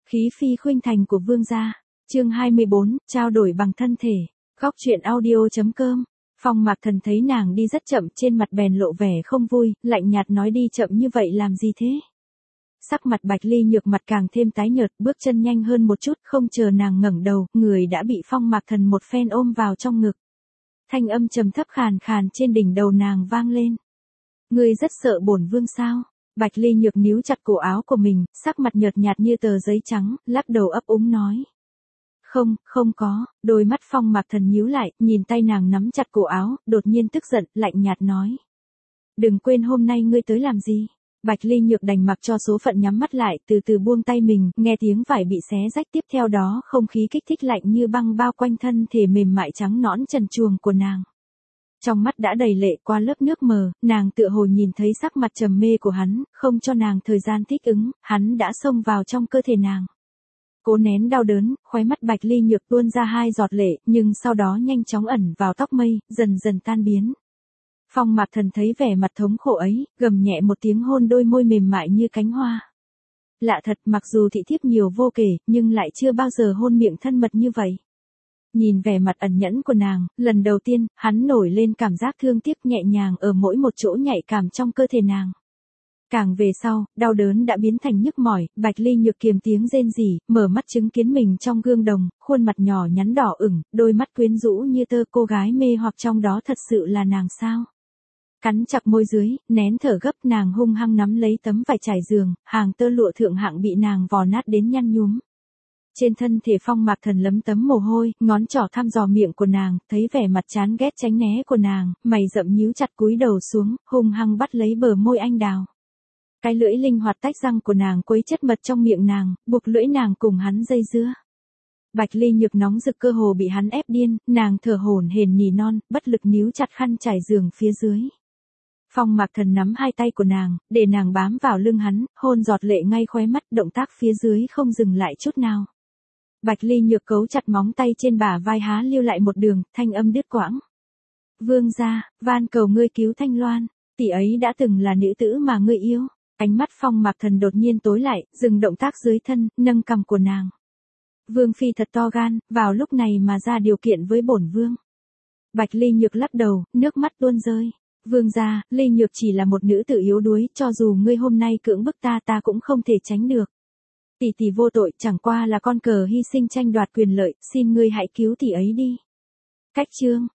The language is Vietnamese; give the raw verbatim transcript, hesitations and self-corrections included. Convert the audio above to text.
Khí phi khuynh thành của vương gia. Chương hai mươi bốn, trao đổi bằng thân thể. Góc truyện audio.com. Phong Mạc Thần thấy nàng đi rất chậm, trên mặt bèn lộ vẻ không vui, lạnh nhạt nói đi chậm như vậy làm gì thế? Sắc mặt Bạch Ly Nhược mặt càng thêm tái nhợt, bước chân nhanh hơn một chút, không chờ nàng ngẩng đầu, người đã bị Phong Mạc Thần một phen ôm vào trong ngực. Thanh âm trầm thấp khàn khàn trên đỉnh đầu nàng vang lên. Ngươi rất sợ bổn vương sao? Bạch Ly Nhược níu chặt cổ áo của mình, sắc mặt nhợt nhạt như tờ giấy trắng, lắc đầu ấp úng nói. Không, không có, đôi mắt Phong Mạc Thần nhíu lại, nhìn tay nàng nắm chặt cổ áo, đột nhiên tức giận, lạnh nhạt nói. Đừng quên hôm nay ngươi tới làm gì? Bạch Ly Nhược đành mặc cho số phận nhắm mắt lại, từ từ buông tay mình, nghe tiếng vải bị xé rách, tiếp theo đó không khí kích thích lạnh như băng bao quanh thân thể mềm mại trắng nõn trần truồng của nàng. Trong mắt đã đầy lệ, qua lớp nước mờ, nàng tựa hồ nhìn thấy sắc mặt trầm mê của hắn, không cho nàng thời gian thích ứng, hắn đã xông vào trong cơ thể nàng. Cố nén đau đớn, khóe mắt Bạch Ly Nhược tuôn ra hai giọt lệ, nhưng sau đó nhanh chóng ẩn vào tóc mây, dần dần tan biến. Phong Mạc Thần thấy vẻ mặt thống khổ ấy, gầm nhẹ một tiếng hôn đôi môi mềm mại như cánh hoa. Lạ thật, mặc dù thị thiếp nhiều vô kể, nhưng lại chưa bao giờ hôn miệng thân mật như vậy. Nhìn vẻ mặt ẩn nhẫn của nàng, lần đầu tiên, hắn nổi lên cảm giác thương tiếc nhẹ nhàng ở mỗi một chỗ nhạy cảm trong cơ thể nàng. Càng về sau, đau đớn đã biến thành nhức mỏi, Bạch Ly Nhược kiềm tiếng rên rỉ, mở mắt chứng kiến mình trong gương đồng, khuôn mặt nhỏ nhắn đỏ ửng, đôi mắt quyến rũ như tơ, cô gái mê hoặc trong đó thật sự là nàng sao? Cắn chặt môi dưới, nén thở gấp, nàng hung hăng nắm lấy tấm vải trải giường, hàng tơ lụa thượng hạng bị nàng vò nát đến nhăn nhúm. Trên thân thể Phong Mạc Thần lấm tấm mồ hôi, ngón trỏ thăm dò miệng của nàng, thấy vẻ mặt chán ghét tránh né của nàng, mày rậm nhíu chặt cúi đầu xuống, hung hăng bắt lấy bờ môi anh đào. Cái lưỡi linh hoạt tách răng của nàng quấy chất mật trong miệng nàng, buộc lưỡi nàng cùng hắn dây dưa. Bạch Ly Nhược nóng rực cơ hồ bị hắn ép điên, nàng thở hổn hển nỉ non, bất lực níu chặt khăn trải giường phía dưới. Phong Mạc Thần nắm hai tay của nàng, để nàng bám vào lưng hắn, hôn giọt lệ ngay khóe mắt, động tác phía dưới không dừng lại chút nào. Bạch Ly Nhược cấu chặt móng tay trên bả vai há lưu lại một đường, thanh âm đứt quãng. Vương gia, van cầu ngươi cứu Thanh Loan, tỷ ấy đã từng là nữ tử mà ngươi yêu. Ánh mắt Phong Mạc Thần đột nhiên tối lại, dừng động tác dưới thân, nâng cằm của nàng. Vương phi thật to gan, vào lúc này mà ra điều kiện với bổn vương. Bạch Ly Nhược lắc đầu, nước mắt tuôn rơi. Vương gia, Ly Nhược chỉ là một nữ tử yếu đuối, cho dù ngươi hôm nay cưỡng bức ta ta cũng không thể tránh được. Tỷ tỷ vô tội, chẳng qua là con cờ hy sinh tranh đoạt quyền lợi, xin ngươi hãy cứu tỷ ấy đi. Cách chương.